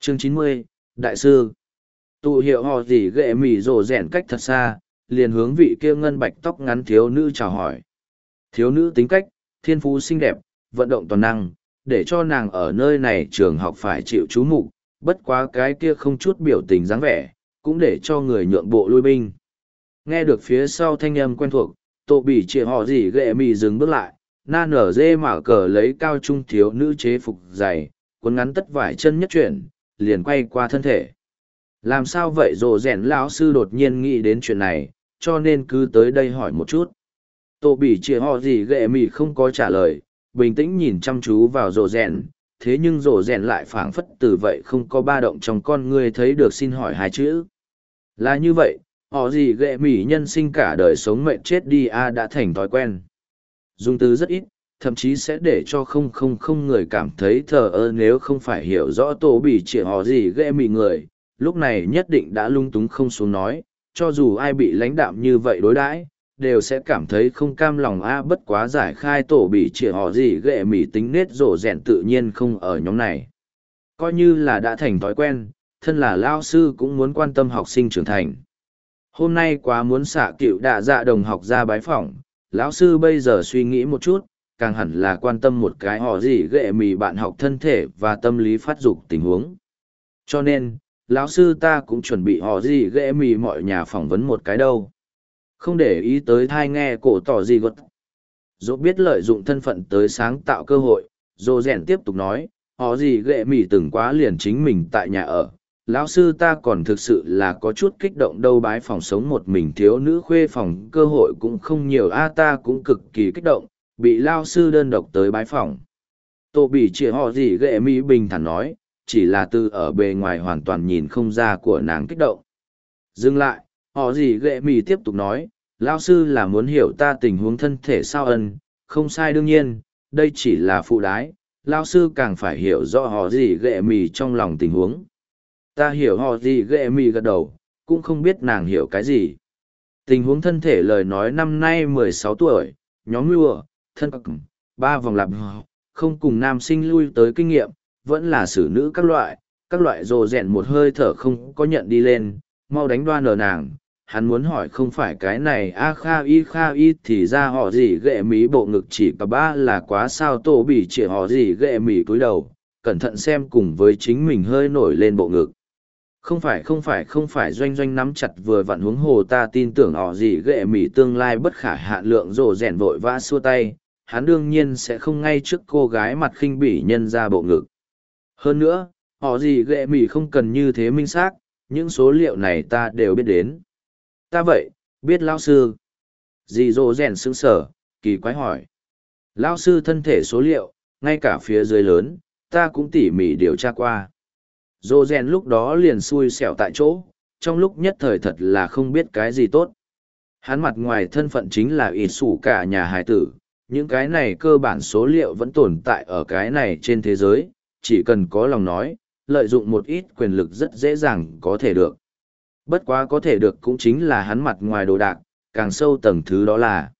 Chương 90, Đại sư. Tụ hiệu họ gì ghệ mỉ rồ rèn cách thật xa, liền hướng vị kia ngân bạch tóc ngắn thiếu nữ chào hỏi. Thiếu nữ tính cách, thiên phú xinh đẹp, vận động toàn năng, để cho nàng ở nơi này trường học phải chịu chú mục, bất quá cái kia không chút biểu tình dáng vẻ, cũng để cho người nhượng bộ lui binh. Nghe được phía sau thanh âm quen thuộc, tổ bị trịa họ gì ghệ mì dừng bước lại, na nở dê mở cờ lấy cao trung thiếu nữ chế phục dày, quần ngắn tất vải chân nhất chuyển, liền quay qua thân thể. Làm sao vậy rồ rèn lão sư đột nhiên nghĩ đến chuyện này, cho nên cứ tới đây hỏi một chút. Tổ bị trịa họ gì ghệ mì không có trả lời, bình tĩnh nhìn chăm chú vào rồ rèn, thế nhưng rồ rèn lại phảng phất từ vậy không có ba động trong con người thấy được xin hỏi hai chữ. Là như vậy, họ gì ghệ mỉ nhân sinh cả đời sống mệnh chết đi đã thành thói quen. Dùng từ rất ít, thậm chí sẽ để cho không người cảm thấy thờ ơ nếu không phải hiểu rõ tổ bị chỉ họ gì ghệ mỉ người, lúc này nhất định đã lung túng không xuống nói, cho dù ai bị lãnh đạm như vậy đối đãi đều sẽ cảm thấy không cam lòng bất quá giải khai tổ bị chỉ họ gì ghệ mỉ tính nết rổ rẹn tự nhiên không ở nhóm này. Coi như là đã thành thói quen, thân là lao sư cũng muốn quan tâm học sinh trưởng thành. Hôm nay quá muốn xạ cựu đạ dạ đồng học ra bái phỏng, lão sư bây giờ suy nghĩ một chút, càng hẳn là quan tâm một cái họ gì ghệ mì bạn học thân thể và tâm lý phát dục tình huống. Cho nên, lão sư ta cũng chuẩn bị họ gì ghệ mì mọi nhà phỏng vấn một cái đâu. Không để ý tới thai nghe cổ tỏ gì gật. Dỗ biết lợi dụng thân phận tới sáng tạo cơ hội, dô rèn tiếp tục nói, họ gì ghệ mì từng quá liền chính mình tại nhà ở. Lão sư ta còn thực sự là có chút kích động đâu bái phòng sống một mình thiếu nữ khuê phòng cơ hội cũng không nhiều ta cũng cực kỳ kích động, bị lao sư đơn độc tới bái phòng. Tô bị chỉ họ gì ghệ mỹ bình thản nói, chỉ là từ ở bề ngoài hoàn toàn nhìn không ra của nàng kích động. Dừng lại, họ gì ghệ mỹ tiếp tục nói, lao sư là muốn hiểu ta tình huống thân thể sao ân, không sai đương nhiên, đây chỉ là phụ đái, lao sư càng phải hiểu rõ họ gì ghệ mỹ trong lòng tình huống. Ta hiểu họ gì ghệ mì gật đầu, cũng không biết nàng hiểu cái gì. Tình huống thân thể lời nói năm nay 16 tuổi, nhóm lùa, thân cực, 3 vòng lặp, không cùng nam sinh lui tới kinh nghiệm, vẫn là xử nữ các loại rồ rèn một hơi thở không có nhận đi lên, mau đánh đoan ở nàng. Hắn muốn hỏi không phải cái này kha y thì ra họ gì ghệ mí bộ ngực chỉ cả ba là quá sao tổ bị chỉ họ gì ghệ mí cúi đầu, cẩn thận xem cùng với chính mình hơi nổi lên bộ ngực. Không phải doanh doanh nắm chặt vừa vặn huống hồ ta tin tưởng họ gì ghệ mỉ tương lai bất khả hạn lượng rồ rèn vội vã xua tay, hắn đương nhiên sẽ không ngay trước cô gái mặt khinh bỉ nhân ra bộ ngực. Hơn nữa, họ gì ghệ mỉ không cần như thế minh xác, những số liệu này ta đều biết đến. Ta vậy, biết lão sư. Dì rồ rèn sững sở, kỳ quái hỏi. Lão sư thân thể số liệu, ngay cả phía dưới lớn, ta cũng tỉ mỉ điều tra qua. Dô rèn lúc đó liền xui xẻo tại chỗ, trong lúc nhất thời thật là không biết cái gì tốt. Hắn mặt ngoài thân phận chính là ít sủ cả nhà hài tử, những cái này cơ bản số liệu vẫn tồn tại ở cái này trên thế giới, chỉ cần có lòng nói, lợi dụng một ít quyền lực rất dễ dàng có thể được. Bất quá có thể được cũng chính là hắn mặt ngoài đồ đạc, càng sâu tầng thứ đó là